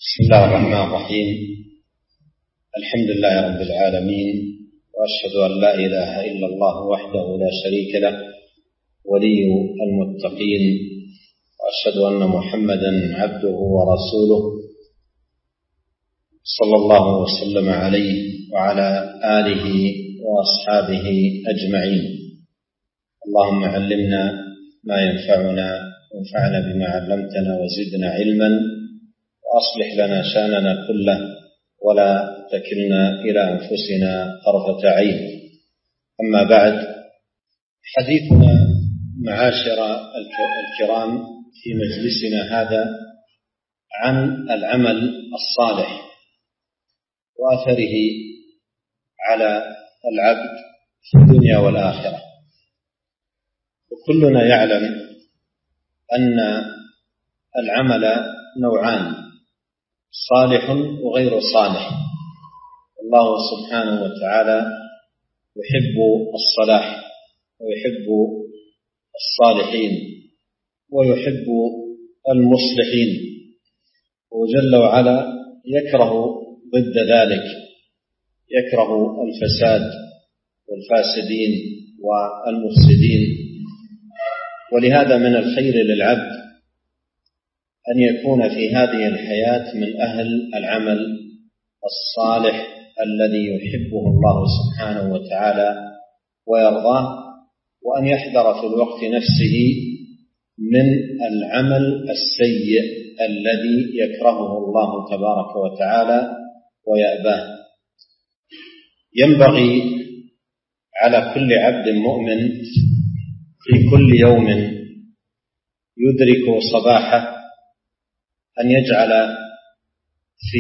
بسم الله الرحمن الرحيم. الحمد لله رب العالمين، وأشهد أن لا إله إلا الله وحده لا شريك له ولي المتقين، وأشهد أن محمدا عبده ورسوله صلى الله وسلم عليه وعلى آله وأصحابه أجمعين. اللهم علمنا ما ينفعنا وانفعنا بما علمتنا وزدنا علما، وأصلح لنا شأننا كله ولا تكلنا إلى أنفسنا طرفة عين. أما بعد، حديثنا معاشر الكرام في مجلسنا هذا عن العمل الصالح وأثره على العبد في الدنيا والآخرة. وكلنا يعلم أن العمل نوعان: صالح وغير صالح. الله سبحانه وتعالى يحب الصلاح ويحب الصالحين ويحب المصلحين، وجل وعلا يكره ضد ذلك، يكره الفساد والفاسدين والمفسدين. ولهذا من الخير للعبد أن يكون في هذه الحياة من أهل العمل الصالح الذي يحبه الله سبحانه وتعالى ويرضاه، وأن يحذر في الوقت نفسه من العمل السيء الذي يكرهه الله تبارك وتعالى ويأباه. ينبغي على كل عبد مؤمن في كل يوم يدرك صباحه أن يجعل في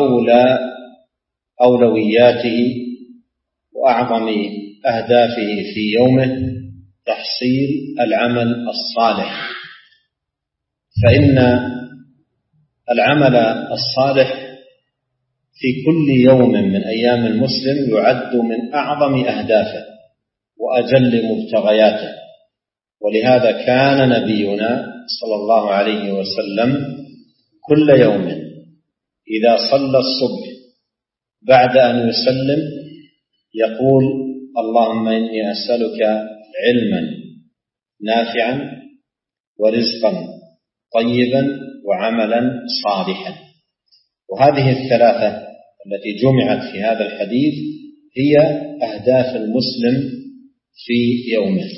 أولوياته وأعظم أهدافه في يومه تحصيل العمل الصالح، فإن العمل الصالح في كل يوم من أيام المسلم يعد من أعظم أهدافه وأجل مبتغياته. ولهذا كان نبينا صلى الله عليه وسلم كل يوم إذا صلى الصبح بعد أن يسلم يقول: اللهم إني أسألك علما نافعا ورزقا طيبا وعملا صالحا. وهذه الثلاثة التي جمعت في هذا الحديث هي أهداف المسلم في يومه.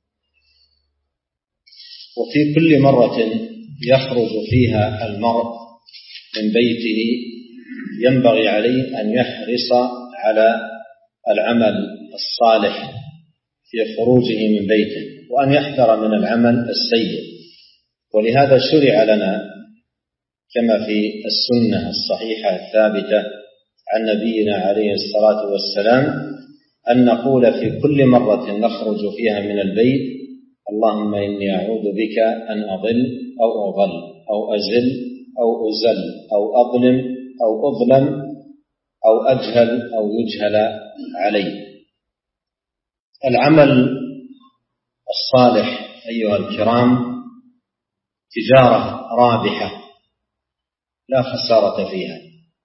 وفي كل مرة يخرج فيها المرء من بيته ينبغي عليه أن يحرص على العمل الصالح في خروجه من بيته، وأن يحذر من العمل السيء. ولهذا شرع لنا كما في السنة الصحيحة الثابتة عن نبينا عليه الصلاة والسلام أن نقول في كل مرة نخرج فيها من البيت: اللهم إني أعوذ بك أن أضل أو أضل أو أزل أو أزل أو أظلم أو أظلم أو أجهل أو يجهل علي. العمل الصالح أيها الكرام تجارة رابحة لا خسارة فيها،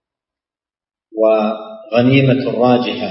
وغنيمة راجحة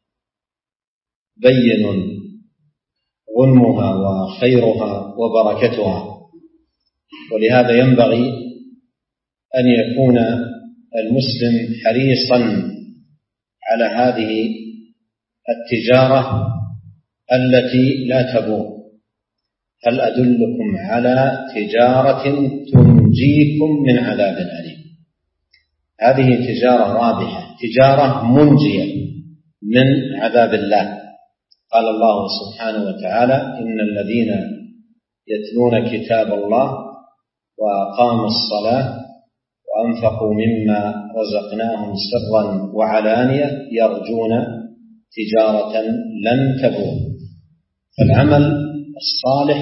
بين غنمها وخيرها وبركتها. ولهذا ينبغي أن يكون المسلم حريصا على هذه التجارة التي لا تبور. هل أدلكم على تجارة تنجيكم من عذاب أليم؟ هذه تجارة رابحة، تجارة منجية من عذاب الله. قال الله سبحانه وتعالى: إن الذين يتلون كتاب الله وأقاموا الصلاة وأنفقوا مما رزقناهم سرا وعلانية يرجون تجارة لن تبور. فالعمل الصالح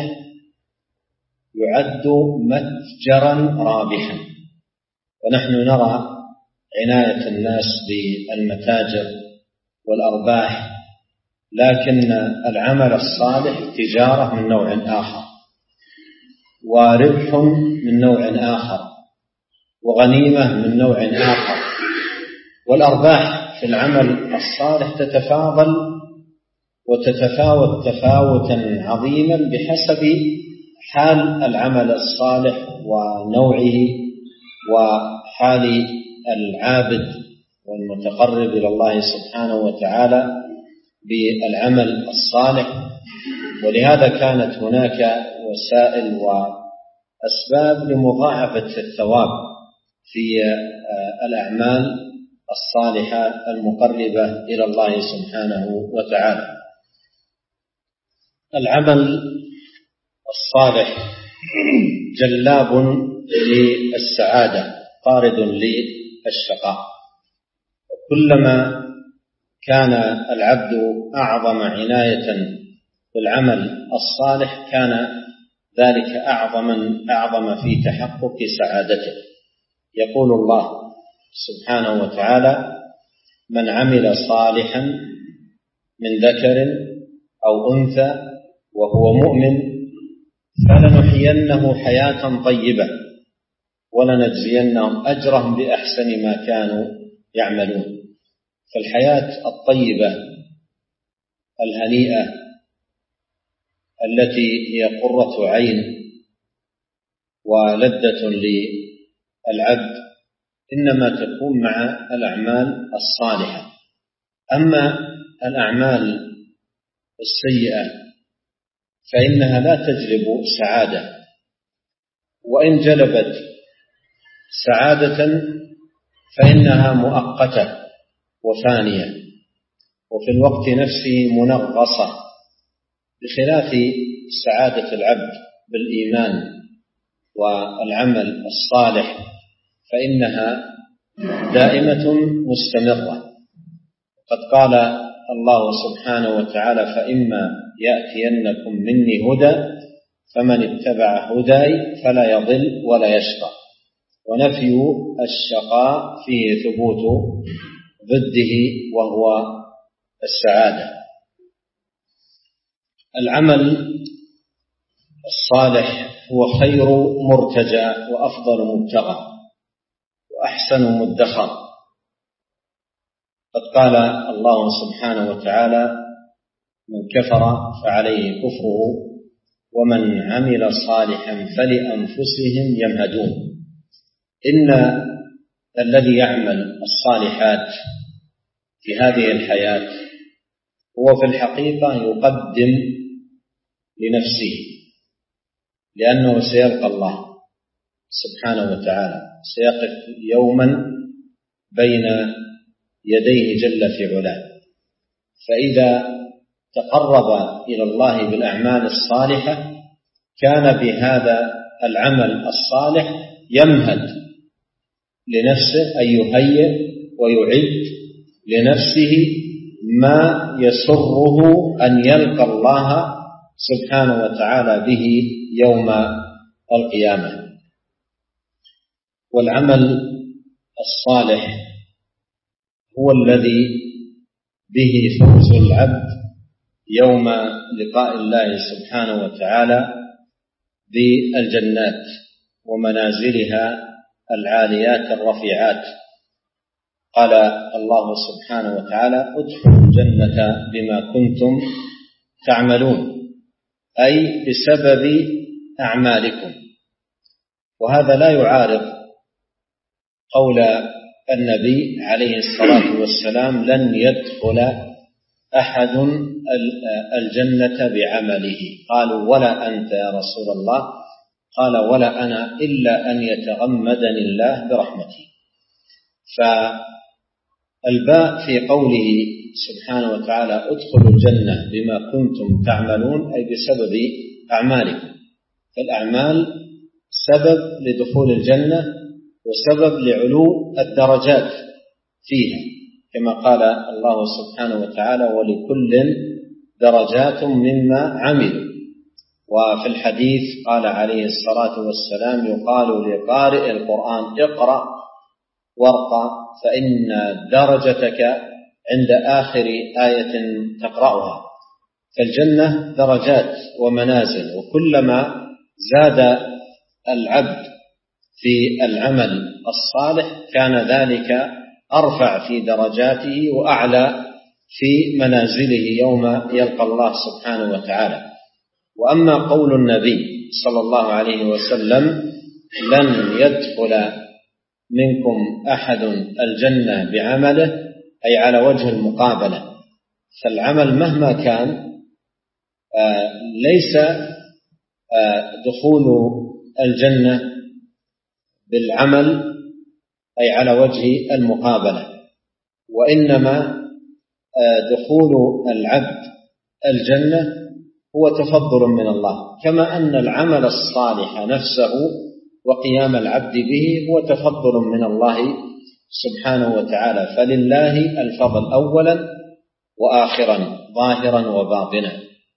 يعد متجرا رابحا. ونحن نرى عناية الناس بالمتاجر والأرباح، لكن العمل الصالح تجارة من نوع آخر وربح من نوع آخر. وغنيمة من نوع آخر. والأرباح في العمل الصالح تتفاضل وتتفاوت تفاوتا عظيما بحسب حال العمل الصالح ونوعه وحال العابد والمتقرب إلى الله سبحانه وتعالى بالعمل الصالح. ولهذا كانت هناك وسائل وأسباب لمضاعفة الثواب في الأعمال الصالحة المقربة إلى الله سبحانه وتعالى. العمل الصالح جلاب للسعادة طارد للشقاء، وكلما كان العبد أعظم عناية بالعمل الصالح كان ذلك أعظم في تحقق سعادته. يقول الله سبحانه وتعالى: من عمل صالحا من ذكر أو أنثى وهو مؤمن فلنحيينه حياة طيبة ولنجزينهم أجرهم بأحسن ما كانوا يعملون. فالحياة الطيبة الهنيئة التي هي قرة عين ولذة للعبد إنما تكون مع الأعمال الصالحة. أما الأعمال السيئة فإنها لا تجلب سعادة، وإن جلبت سعادة فإنها مؤقتة وفانية وفي الوقت نفسه منغصة، بخلاف سعادة العبد بالإيمان والعمل الصالح فإنها دائمة مستمرة. قد قال الله سبحانه وتعالى: فإما يأتينكم مني هدى فمن اتبع هداي فلا يضل ولا يشقى. ونفي الشقاء فيه ثبوت ضده وهو السعادة. العمل الصالح هو خير مرتجى وأفضل مبتغى وأحسن مدخر. قد قال الله سبحانه وتعالى: من كفر فعليه كفره ومن عمل صالحا فلأنفسهم يمهدون. إن الذي يعمل الصالحات في هذه الحياة هو في الحقيقة يقدم لنفسه، لأنه سيلقى الله سبحانه وتعالى، سيقف يوما بين يديه جل في علاه. فإذا تقرب إلى الله بالأعمال الصالحة كان بهذا العمل الصالح يمهد لنفسه أن يهيئ ويعد لنفسه ما يسره أن يلقى الله سبحانه وتعالى به يوم القيامة. والعمل الصالح هو الذي به فوز العبد يوم لقاء الله سبحانه وتعالى بالجنات ومنازلها العاليات الرفيعات. قال الله سبحانه وتعالى: ادخلوا الجنة بما كنتم تعملون، أي بسبب أعمالكم. وهذا لا يعارض قول النبي عليه الصلاة والسلام: لن يدخل أحد الجنة بعمله. قالوا: ولا أنت يا رسول الله؟ قال: ولا أنا إلا أن يتغمدني الله برحمته. فالباء في قوله سبحانه وتعالى: ادخلوا الجنة بما كنتم تعملون، أي بسبب أعمالكم. فالأعمال سبب لدخول الجنة وسبب لعلو الدرجات فيها، كما قال الله سبحانه وتعالى: ولكل درجات مما عملوا. وفي الحديث قال عليه الصلاة والسلام: يقال لقارئ القرآن: اقرأ وارقى فإن درجتك عند آخر آية تقرأها. فالجنة درجات ومنازل، وكلما زاد العبد في العمل الصالح كان ذلك أرفع في درجاته وأعلى في منازله يوم يلقى الله سبحانه وتعالى. وأما قول النبي صلى الله عليه وسلم لن يدخل منكم أحد الجنة بعمله، أي على وجه المقابلة، فالعمل مهما كان ليس دخول الجنة بالعمل أي على وجه المقابلة، وإنما دخول العبد الجنة هو تفضل من الله، كما أن العمل الصالح نفسه وقيام العبد به هو تفضل من الله سبحانه وتعالى، فلله الفضل أولا وآخرا ظاهرا وباطنا.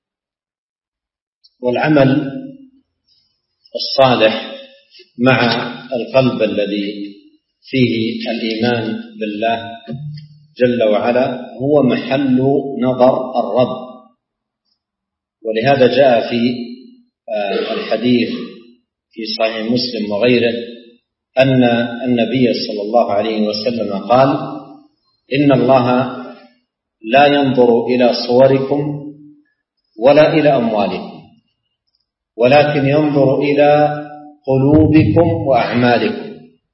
والعمل الصالح مع القلب الذي فيه الإيمان بالله جل وعلا هو محل نظر الرب. ولهذا جاء في الحديث في صحيح مسلم وغيره أن النبي صلى الله عليه وسلم قال: إن الله لا ينظر إلى صوركم ولا إلى أموالكم، ولكن ينظر إلى قلوبكم وأعمالكم.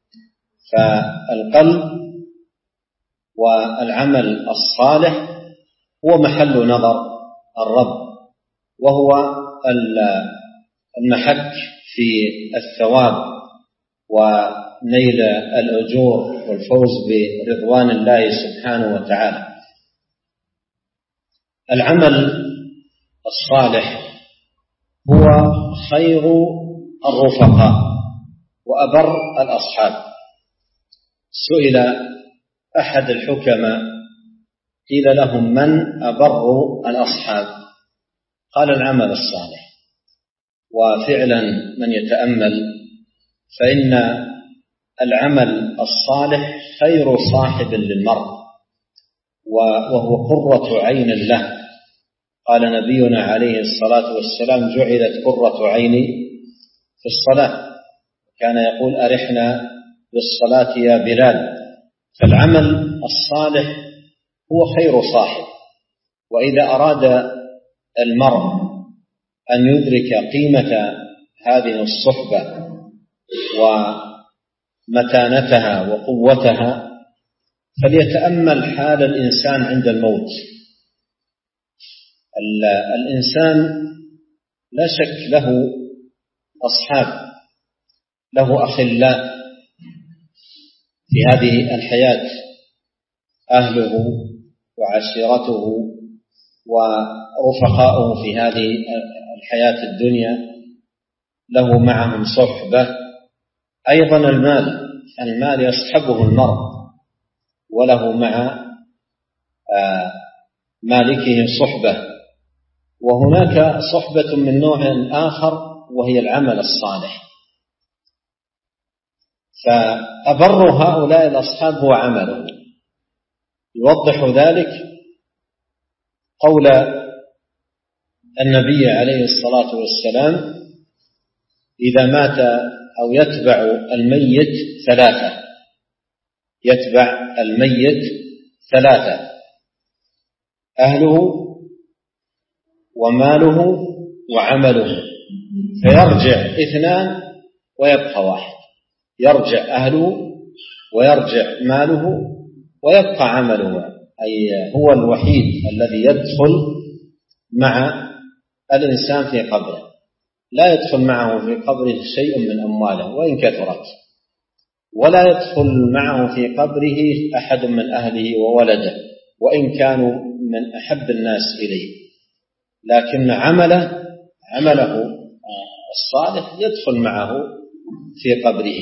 فالقلب والعمل الصالح هو محل نظر الرب، وهو المحك في الثواب ونيل الأجور والفوز برضوان الله سبحانه وتعالى. العمل الصالح هو خير الرفقاء وأبر الأصحاب. سئل أحد الحكماء قيل لهم: من أبر الأصحاب؟ قال: العمل الصالح. وفعلا من يتأمل فإن العمل الصالح خير صاحب للمرء، وهو قرة عين له. قال نبينا عليه الصلاة والسلام: جعلت قرة عيني في الصلاة. كان يقول: أرحنا بالصلاة يا بلال. فالعمل الصالح هو خير صاحب. وإذا أراد المرء أن يدرك قيمة هذه الصحبة ومتانتها وقوتها فليتأمل حال الإنسان عند الموت. الإنسان لا شك له أصحاب، له أخلاء في هذه الحياة، أهله وعشيرته ورفقاؤه في هذه الحياة الدنيا، له معهم صحبة. أيضا المال يصحبه المرء وله مع مالكه صحبة. وهناك صحبة من نوع آخر وهي العمل الصالح. فأبر هؤلاء الأصحاب هو عمله. يوضح ذلك قول النبي عليه الصلاة والسلام: إذا مات أو يتبع الميت ثلاثة، يتبع الميت ثلاثة: أهله وماله وعمله، فيرجع اثنان ويبقى واحد. يرجع أهله ويرجع ماله ويبقى عمله، أي هو الوحيد الذي يدخل مع الإنسان في قبره. لا يدخل معه في قبره شيء من أمواله وإن كثرت، ولا يدخل معه في قبره أحد من أهله وولده وإن كانوا من أحب الناس إليه، لكن عمله الصالح يدخل معه في قبره.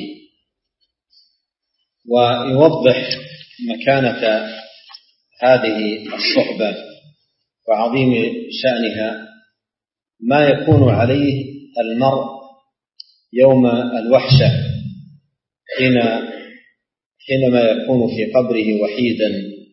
ويوضح مكانة هذه الصحبة وعظيم شأنها ما يكون عليه المرء يوم الوحشة حينما يكون في قبره وحيدا،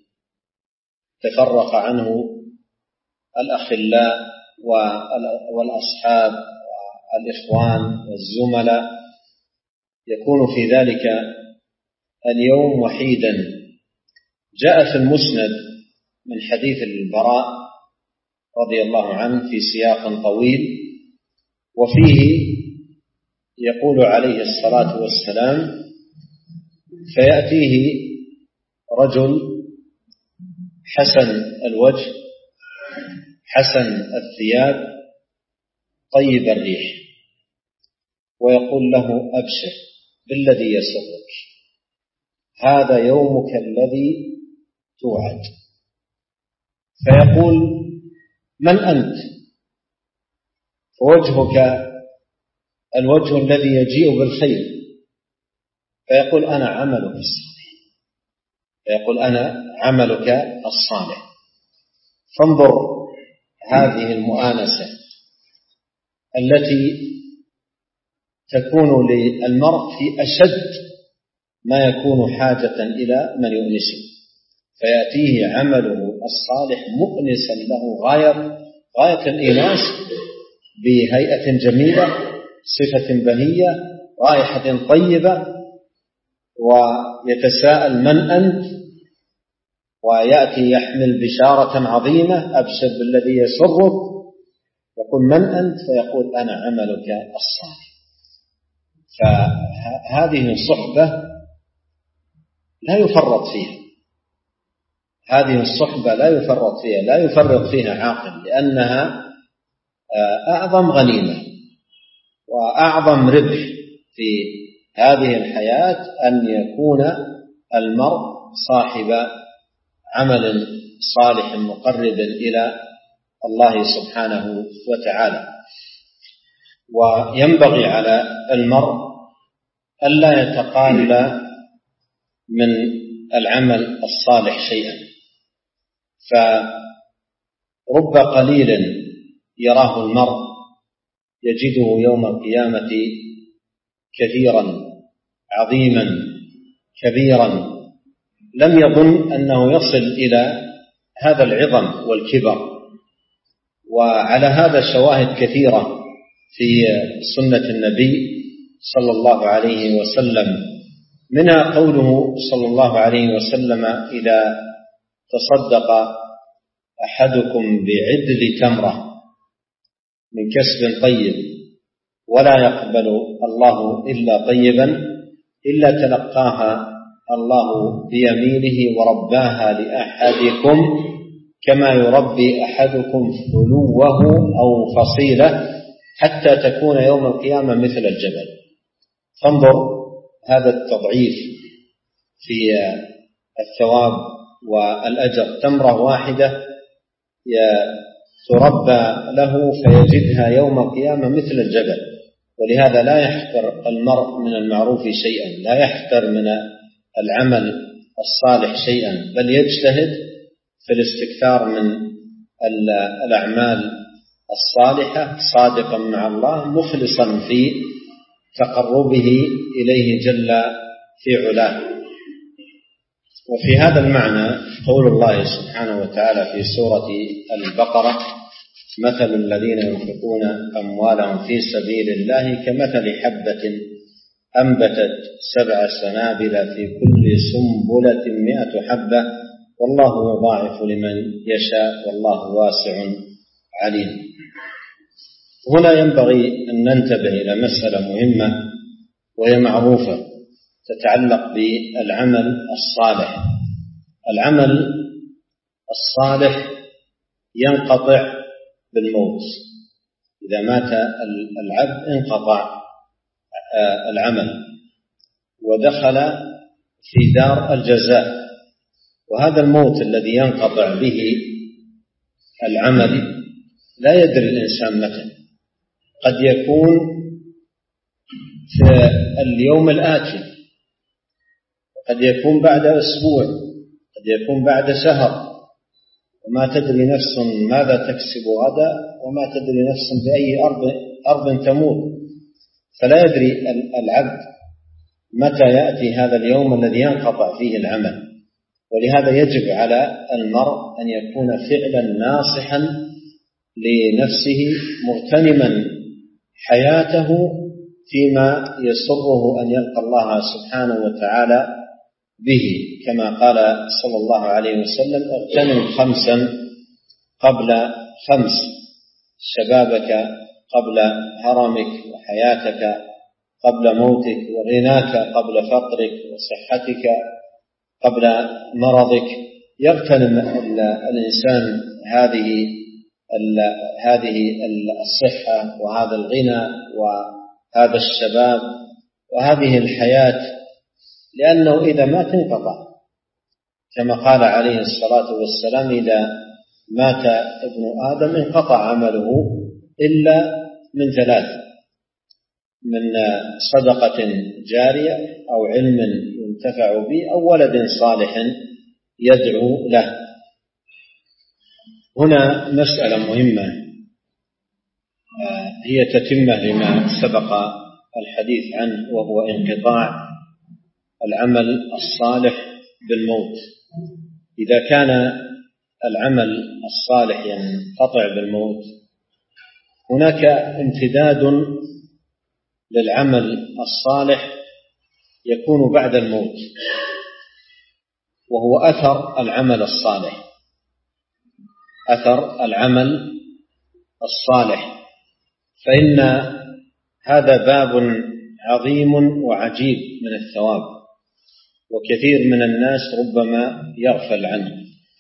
تفرق عنه الأخلاء والأصحاب والإخوان والزملاء، يكون في ذلك اليوم وحيدا. جاء في المسند من حديث البراء رضي الله عنه في سياق طويل، وفيه يقول عليه الصلاة والسلام: فيأتيه رجل حسن الوجه حسن الثياب طيب الريح، ويقول له: أبشر بالذي يسرك، هذا يومك الذي توعد. فيقول: من أنت؟ وجهك الوجه الذي يجيء بالخير. فيقول: أنا عملك الصالح. فيقول: أنا عملك الصالح. فانظر هذه المؤانسة التي تكون للمرء في أشد ما يكون حاجة إلى من يؤنسه، فيأتيه عمله الصالح مؤنسا له غاية الإيناس، بهيئة جميلة، صفة بهية، رائحة طيبة، ويتساءل: من أنت؟ ويأتي يحمل بشارة عظيمة: أبشر بالذي يسرك. يقول: من أنت؟ فيقول: أنا عملك الصالح. فهذه الصحبة لا يفرط فيها، هذه الصحبة لا يفرط فيها، لا يفرط فيها عاقل، لأنها أعظم غنيمة وأعظم ربح في هذه الحياة، أن يكون المرء صاحب عمل صالح مقرب إلى الله سبحانه وتعالى. وينبغي على المرء ألا يتقال من العمل الصالح شيئا، فرب قليل يراه المرء يجده يوم القيامة كثيرا عظيما كبيرا، لم يظن أنه يصل إلى هذا العظم والكبر. وعلى هذا شواهد كثيرة في سنة النبي صلى الله عليه وسلم، منها قوله صلى الله عليه وسلم: إذا تصدق أحدكم بعدل تمرة من كسب طيب ولا يقبل الله إلا طيبا إلا تلقاها الله بيمينه ورباها لأحدكم كما يربي أحدكم فلوه أو فصيلة حتى تكون يوم القيامة مثل الجبل. فانظر هذا التضعيف في الثواب والأجر، تمرة واحدة تربى له فيجدها يوم القيامة مثل الجبل. ولهذا لا يحقر المرء من المعروف شيئا، لا يحقر من العمل الصالح شيئا، بل يجتهد في الاستكثار من الأعمال الصالحة، صادقا مع الله، مخلصا في تقربه إليه جل في علاه. وفي هذا المعنى قول الله سبحانه وتعالى في سورة البقرة: مثل الذين ينفقون أموالهم في سبيل الله كمثل حبة أنبتت 7 سنابل في كل سنبلة 100 حبة والله يضاعف لمن يشاء والله واسع عليم. هنا ينبغي أن ننتبه إلى مسألة مهمة وهي معروفة تتعلق بالعمل الصالح. العمل الصالح ينقطع بالموت، إذا مات العبد انقطع العمل ودخل في دار الجزاء. وهذا الموت الذي ينقطع به العمل لا يدري الإنسان متى، قد يكون في اليوم الآتي، قد يكون بعد أسبوع، قد يكون بعد شهر، وما تدري نفس ماذا تكسب غدا، وما تدري نفس بأي أرض تموت. فلا يدري العبد متى يأتي هذا اليوم الذي ينقطع فيه العمل. ولهذا يجب على المرء أن يكون فعلا ناصحا لنفسه، مغتنما حياته فيما يسره أن يلقى الله سبحانه وتعالى به، كما قال صلى الله عليه وسلم: اغتنم 5 قبل 5، شبابك قبل هرمك، وحياتك قبل موتك، وغناك قبل فقرك، وصحتك قبل مرضك. يغتنم الإنسان هذه الصحة وهذا الغنى وهذا الشباب وهذه الحياة، لأنه إذا ما تنقطع، كما قال عليه الصلاة والسلام: إذا مات ابن آدم انقطع عمله إلا من 3: من صدقة جارية، أو علم ينتفع به، أو ولد صالح يدعو له. هنا مسألة مهمة هي تتمة لما سبق الحديث عنه، وهو انقطاع العمل الصالح بالموت. إذا كان العمل الصالح ينقطع بالموت، هناك امتداد للعمل الصالح يكون بعد الموت، وهو أثر العمل الصالح. أثر العمل الصالح، فإن هذا باب عظيم وعجيب من الثواب، وكثير من الناس ربما يغفل عنه.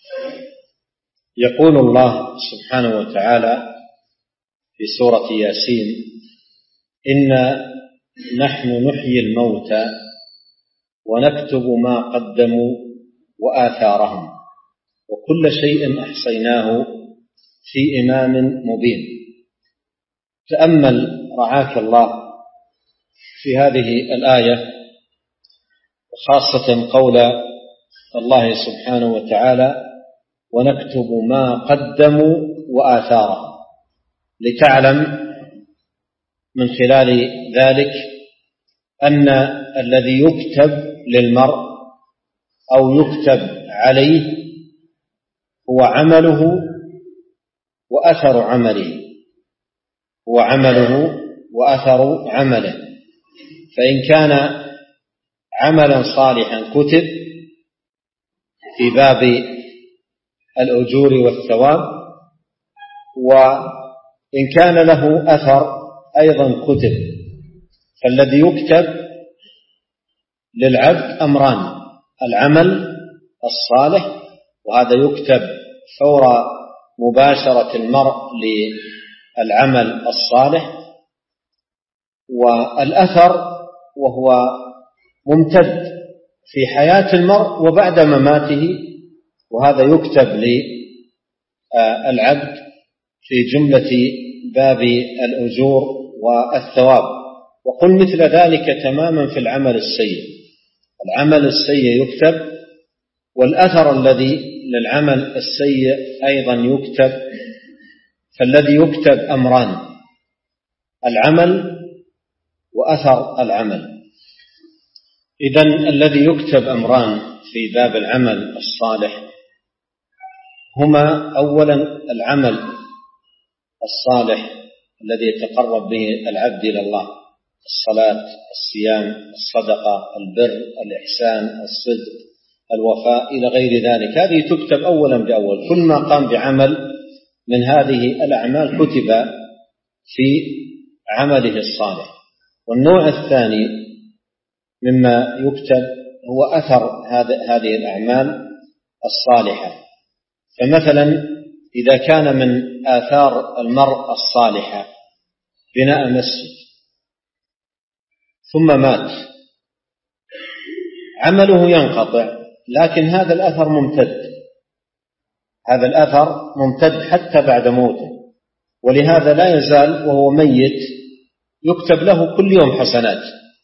يقول الله سبحانه وتعالى في سورة ياسين: إنا نحن نحيي الموتى ونكتب ما قدموا وآثارهم وكل شيء أحصيناه في إمام مبين. تأمل رعاك الله في هذه الآية، وخاصة قول الله سبحانه وتعالى: ونكتب ما قدموا وآثارهم، لتعلم من خلال ذلك أن الذي يكتب للمرء أو يكتب عليه هو عمله وأثر عمله، هو عمله وأثر عمله. فإن كان عملا صالحا كتب في باب الأجور والثواب، وإن كان له أثر أيضا كتب. فالذي يكتب للعبد أمران: العمل الصالح، وهذا يكتب فور مباشرة المرء للعمل الصالح، والأثر وهو ممتد في حياة المرء وبعد مماته، وهذا يكتب للعبد في جملة باب الأجور والثواب. وقل مثل ذلك تماما في العمل السيء. العمل السيء يكتب، والأثر الذي للعمل السيء أيضا يكتب. فالذي يكتب أمران: العمل وأثر العمل. إذن الذي يكتب أمران في باب العمل الصالح هما: أولا العمل الصالح الذي يتقرب به العبد إلى الله: الصلاة، الصيام، الصدقة، البر، الإحسان، الصدق، الوفاء، إلى غير ذلك. هذه تكتب أولا بأول. كل ما قام بعمل من هذه الأعمال كتب في عمله الصالح. والنوع الثاني مما يكتب هو أثر هذه الأعمال الصالحة. فمثلا إذا كان من آثار المرء الصالحة بناء مسجد ثم مات، عمله ينقطع، لكن هذا الأثر ممتد، هذا الأثر ممتد حتى بعد موته. ولهذا لا يزال وهو ميت يكتب له كل يوم حسنات،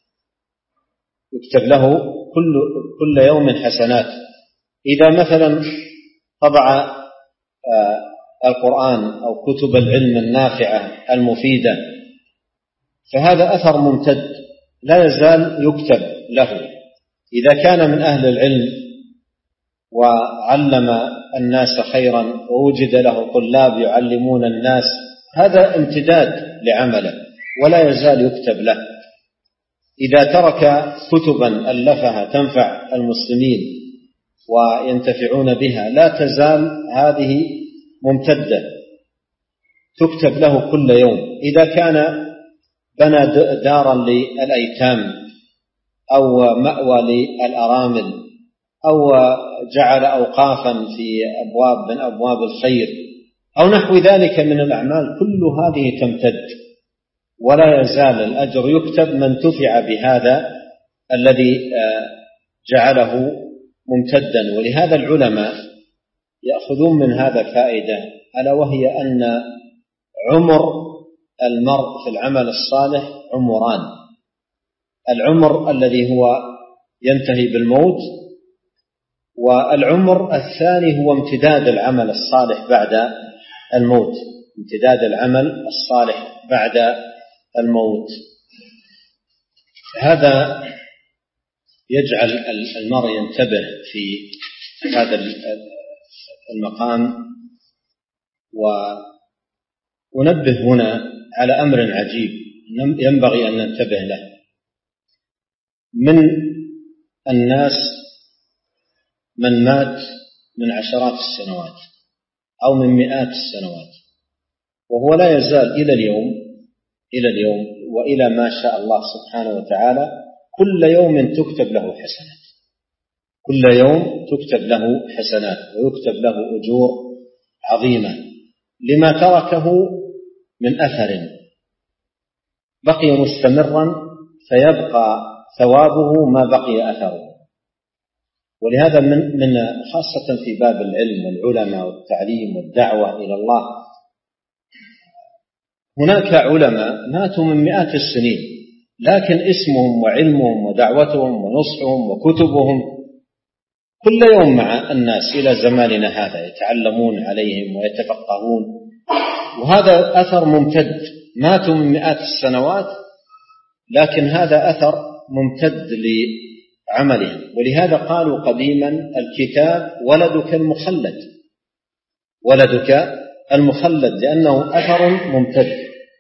يكتب له كل يوم حسنات. إذا مثلا طبع القرآن أو كتب العلم النافعة المفيدة، فهذا أثر ممتد لا يزال يكتب له. إذا كان من أهل العلم وعلم الناس خيرا ووجد له طلاب يعلمون الناس، هذا امتداد لعمله ولا يزال يكتب له. إذا ترك كتبا ألفها تنفع المسلمين وينتفعون بها لا تزال هذه ممتدة تكتب له كل يوم. إذا كان بنى دارا للأيتام أو مأوى للأرامل أو جعل أوقافا في أبواب من أبواب الخير أو نحو ذلك من الأعمال، كل هذه تمتد ولا يزال الأجر يكتب من تفع بهذا الذي جعله ممتدا. ولهذا العلماء يأخذون من هذا فائدة، ألا وهي أن عمر المرء في العمل الصالح عمران: العمر الذي هو ينتهي بالموت، والعمر الثاني هو امتداد العمل الصالح بعد الموت، امتداد العمل الصالح بعد الموت. هذا يجعل المرء ينتبه في هذا المقام. وننبه هنا على أمر عجيب ينبغي أن ننتبه له. من الناس من مات من عشرات السنوات أو من مئات السنوات وهو لا يزال إلى اليوم وإلى ما شاء الله سبحانه وتعالى كل يوم تكتب له حسنات، كل يوم تكتب له حسنات ويكتب له أجور عظيمة لما تركه من أثر بقي مستمرا فيبقى ثوابه ما بقي أثره. ولهذا من خاصة في باب العلم والعلماء والتعليم والدعوة إلى الله، هناك علماء ماتوا من مئات السنين لكن اسمهم وعلمهم ودعوتهم ونصحهم وكتبهم كل يوم مع الناس إلى زماننا هذا، يتعلمون عليهم ويتفقهون، وهذا أثر ممتد. ماتوا من مئات السنوات لكن هذا أثر ممتد لعملهم. ولهذا قالوا قديما الكتاب ولدك المخلد، ولدك المخلد، لأنه أثر ممتد.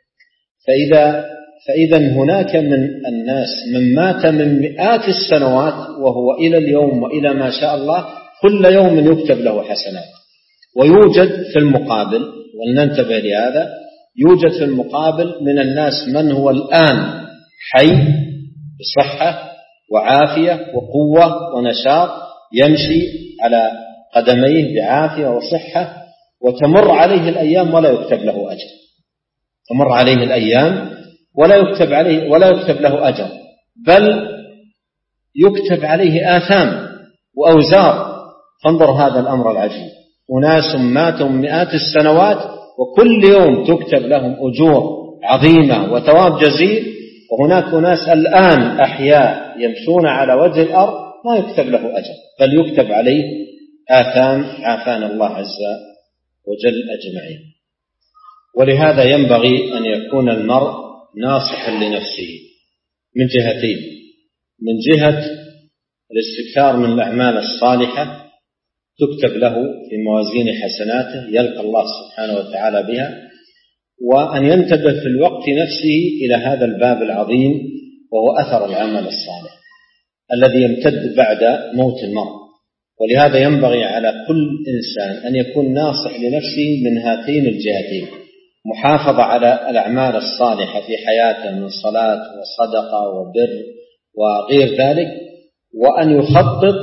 فإذا هناك من الناس من مات من مئات السنوات وهو إلى اليوم وإلى ما شاء الله كل يوم يكتب له حسنات. ويوجد في المقابل، ولننتبه لهذا، يوجد في المقابل من الناس من هو الآن حي بصحة وعافية وقوة ونشاط، يمشي على قدميه بعافية وصحة، وتمر عليه الأيام ولا يكتب له أجر، تمر عليه الأيام ولا يكتب له أجر، بل يكتب عليه آثام وأوزار. فانظر هذا الأمر العجيب، أناس ماتوا مئات السنوات وكل يوم تكتب لهم أجور عظيمة وثواب جزيل، وهناك ناس الآن أحياء يمشون على وجه الأرض ما يكتب له أجر بل يكتب عليه آثام، عافانا الله عز وجل أجمعين. ولهذا ينبغي أن يكون المرء ناصحا لنفسه من جهتين: من جهة الاستكثار من الأعمال الصالحة تكتب له في موازين حسناته يلقى الله سبحانه وتعالى بها، وأن ينتبه في الوقت نفسه إلى هذا الباب العظيم وهو أثر العمل الصالح الذي يمتد بعد موت المرء. ولهذا ينبغي على كل إنسان أن يكون ناصح لنفسه من هاتين الجهتين: محافظة على الأعمال الصالحة في حياته من صلاة وصدقة وبر وغير ذلك، وأن يخطط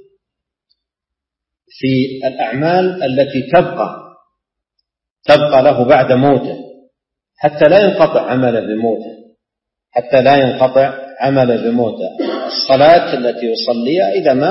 في الأعمال التي تبقى له بعد موته حتى لا ينقطع عمله بموته، حتى لا ينقطع عمله بموته. الصلاة التي يصليها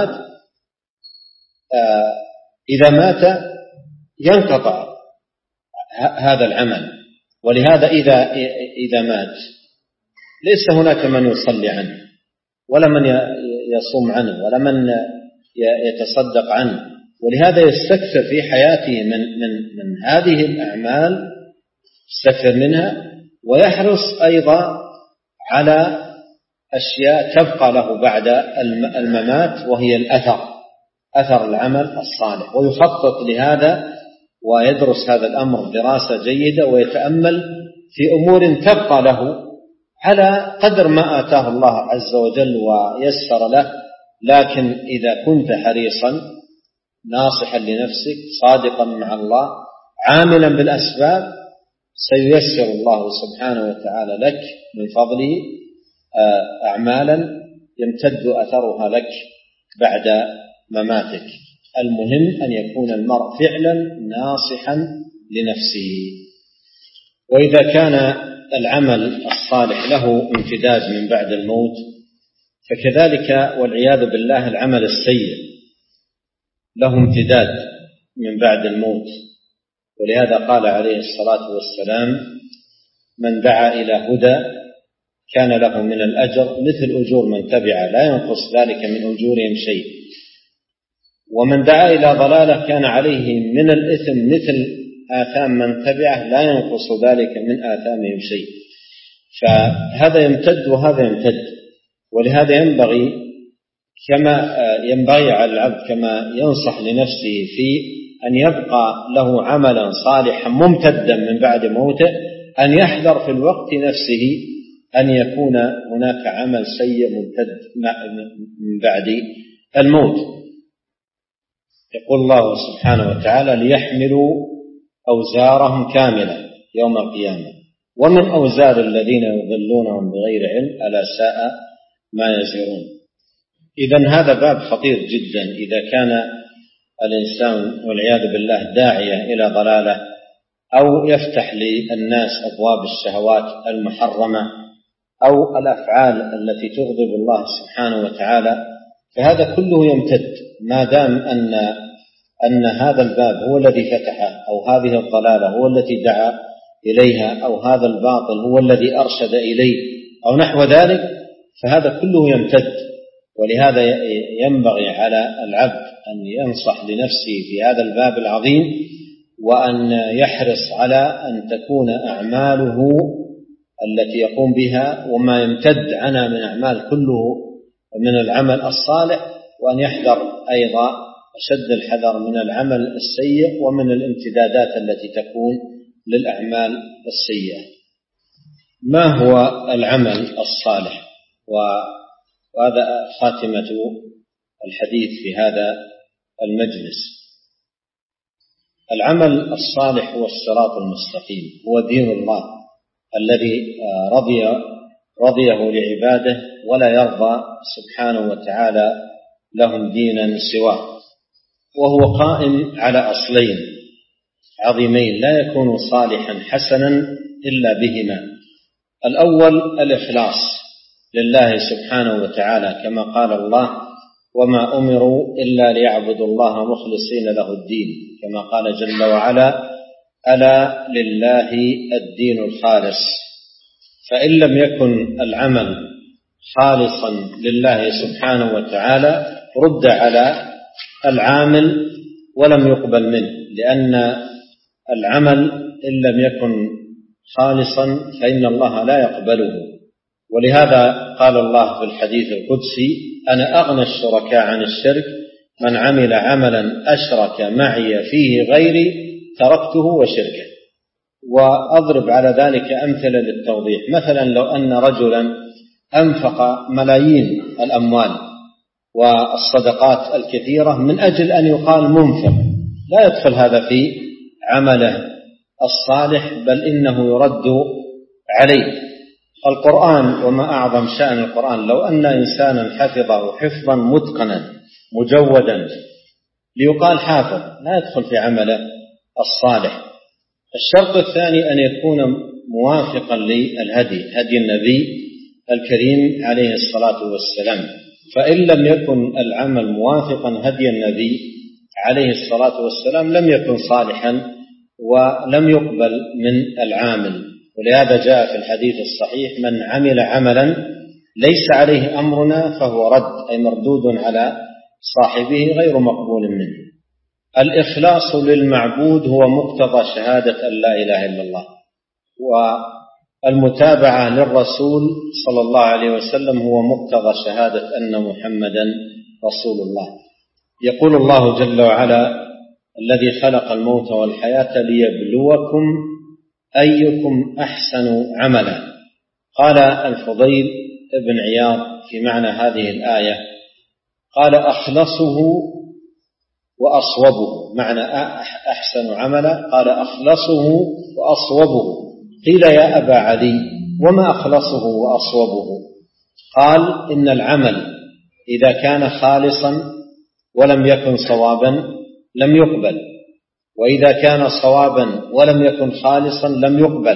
إذا مات ينقطع هذا العمل. ولهذا إذا مات ليس هناك من يصلي عنه ولا من يصوم عنه ولا من يتصدق عنه. ولهذا يستكثر في حياته من هذه الأعمال، يستكثر منها، ويحرص أيضا على أشياء تبقى له بعد الممات وهي أثر العمل الصالح، ويخطط لهذا ويدرس هذا الأمر دراسة جيدة ويتأمل في أمور تبقى له على قدر ما آتاه الله عز وجل ويسر له. لكن إذا كنت حريصا ناصحا لنفسك صادقا مع الله عاملا بالأسباب سييسر الله سبحانه وتعالى لك من فضله أعمالا يمتد أثرها لك بعد مماتك. المهم أن يكون المرء فعلا ناصحا لنفسه. وإذا كان العمل الصالح له امتداد من بعد الموت فكذلك والعياذ بالله العمل السيء له امتداد من بعد الموت. ولهذا قال عليه الصلاة والسلام: من دعا إلى هدى كان له من الأجر مثل أجور من تبعه لا ينقص ذلك من أجورهم شيء، ومن دعا إلى ضلالة كان عليه من الإثم مثل آثام من تبعه لا ينقص ذلك من آثامهم شيء. فهذا يمتد وهذا يمتد. ولهذا ينبغي كما ينبغي على العبد كما ينصح لنفسه في أن يبقى له عملا صالحا ممتدا من بعد موته أن يحذر في الوقت نفسه أن يكون هناك عمل سيء ممتد من بعد الموت. يقول الله سبحانه وتعالى: ليحملوا أوزارهم كاملة يوم القيامة ومن أوزار الذين يضلونهم بغير علم ألا ساء ما يزرون. إذن هذا باب خطير جدا. إذا كان الإنسان والعياذ بالله داعية إلى ضلالة أو يفتح للناس أبواب الشهوات المحرمة أو الأفعال التي تغضب الله سبحانه وتعالى فهذا كله يمتد ما دام أن هذا الباب هو الذي فتحه أو هذه الضلالة هو التي دعا إليها أو هذا الباطل هو الذي أرشد إليه أو نحو ذلك فهذا كله يمتد. ولهذا ينبغي على العبد أن ينصح لنفسه في هذا الباب العظيم وأن يحرص على أن تكون أعماله التي يقوم بها وما يمتد عنها من أعمال كله من العمل الصالح، وأن يحذر أيضا أشد الحذر من العمل السيء ومن الامتدادات التي تكون للأعمال السيئة. ما هو العمل الصالح؟ وهذا خاتمة الحديث في هذا المجلس. العمل الصالح هو الصراط المستقيم، هو دين الله الذي رضيه لعباده ولا يرضى سبحانه وتعالى لهم دينا سواه، وهو قائم على أصلين عظيمين لا يكون صالحا حسنا إلا بهما. الأول الإخلاص لله سبحانه وتعالى كما قال الله: وما أمروا إلا ليعبدوا الله مخلصين له الدين، كما قال جل وعلا: ألا لله الدين الخالص. فإن لم يكن العمل خالصا لله سبحانه وتعالى رد على العامل ولم يقبل منه، لأن العمل إن لم يكن خالصا فإن الله لا يقبله. ولهذا قال الله في الحديث القدسي: أنا أغنى الشركاء عن الشرك، من عمل عملا أشرك معي فيه غيري تركته وشركه. وأضرب على ذلك أمثلة للتوضيح. مثلا لو أن رجلا أنفق ملايين الأموال والصدقات الكثيرة من أجل أن يقال منفق، لا يدخل هذا في عمله الصالح، بل إنه يرد عليه. القرآن وما أعظم شأن القرآن، لو أن إنسانا حفظه حفظا متقنا مجودا ليقال حافظ، لا يدخل في عمله الصالح. الشرط الثاني أن يكون موافقا للهدي، هدي النبي الكريم عليه الصلاة والسلام. فإن لم يكن العمل موافقا هدي النبي عليه الصلاة والسلام لم يكن صالحا ولم يقبل من العامل. ولهذا جاء في الحديث الصحيح: من عمل عملا ليس عليه أمرنا فهو رد، أي مردود على صاحبه غير مقبول منه. الإخلاص للمعبود هو مقتضى شهادة أن لا إله إلا الله، والمتابعة للرسول صلى الله عليه وسلم هو مقتضى شهادة أن محمدا رسول الله. يقول الله جل وعلا: الذي خلق الموت والحياة ليبلوكم أيكم أحسن عملا. قال الفضيل بن عياض في معنى هذه الآية، قال أخلصه وأصوبه، معنى أحسن عملا، قال أخلصه وأصوبه. قيل يا أبا علي وما أخلصه وأصوبه؟ قال إن العمل إذا كان خالصا ولم يكن صوابا لم يقبل، وإذا كان صوابا ولم يكن خالصا لم يقبل،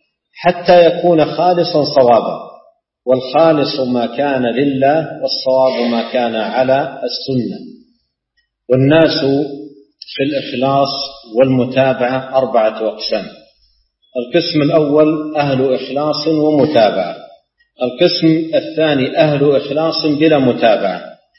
حتى يكون خالصا صوابا. والخالص ما كان لله، والصواب ما كان على السنة. والناس في الإخلاص والمتابعة 4 أقسام. القسم الأول أهل إخلاص ومتابعة، القسم الثاني أهل إخلاص بلا متابعة،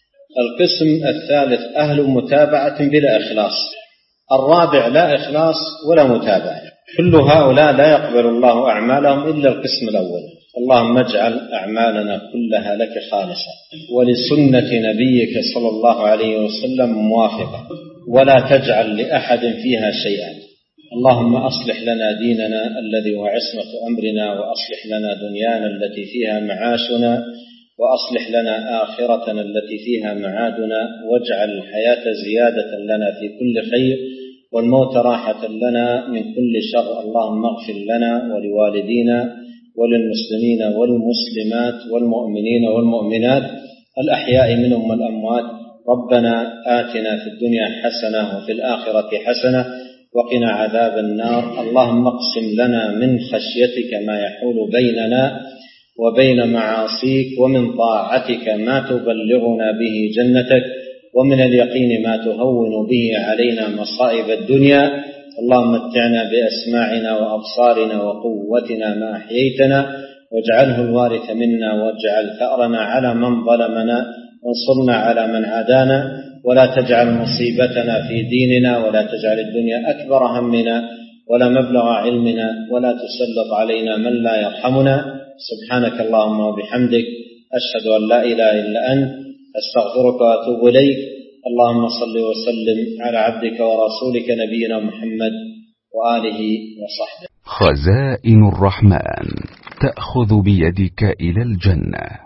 القسم الثالث أهل متابعة بلا إخلاص، الرابع لا إخلاص ولا متابعة. كل هؤلاء لا يقبل الله أعمالهم إلا القسم الأول. اللهم اجعل أعمالنا كلها لك خالصة ولسنة نبيك صلى الله عليه وسلم موافقة، ولا تجعل لأحد فيها شيئا. اللهم أصلح لنا ديننا الذي هو عصمة أمرنا، وأصلح لنا دنيانا التي فيها معاشنا، وأصلح لنا آخرتنا التي فيها معادنا، واجعل الحياة زيادة لنا في كل خير، والموت راحة لنا من كل شر. اللهم اغفر لنا ولوالدينا وللمسلمين والمسلمات والمؤمنين والمؤمنات الأحياء منهم والأموات. ربنا آتنا في الدنيا حسنة وفي الآخرة حسنة وقنا عذاب النار. اللهم اقسم لنا من خشيتك ما يحول بيننا وبين معاصيك، ومن طاعتك ما تبلغنا به جنتك، ومن اليقين ما تهون به علينا مصائب الدنيا. اللهم متعنا بأسماعنا وأبصارنا وقوتنا ما أحييتنا، واجعله الوارث منا، واجعل ثأرنا على من ظلمنا، وانصرنا على من عادانا، ولا تجعل مصيبتنا في ديننا، ولا تجعل الدنيا أكبر همنا ولا مبلغ علمنا، ولا تسلط علينا من لا يرحمنا. سبحانك اللهم وبحمدك، أشهد أن لا إله إلا أنت، أستغفرك وأتوب إليك. اللهم صل وسلم على عبدك ورسولك نبينا محمد وآله وصحبه. خزائن الرحمن تأخذ بيدك إلى الجنة.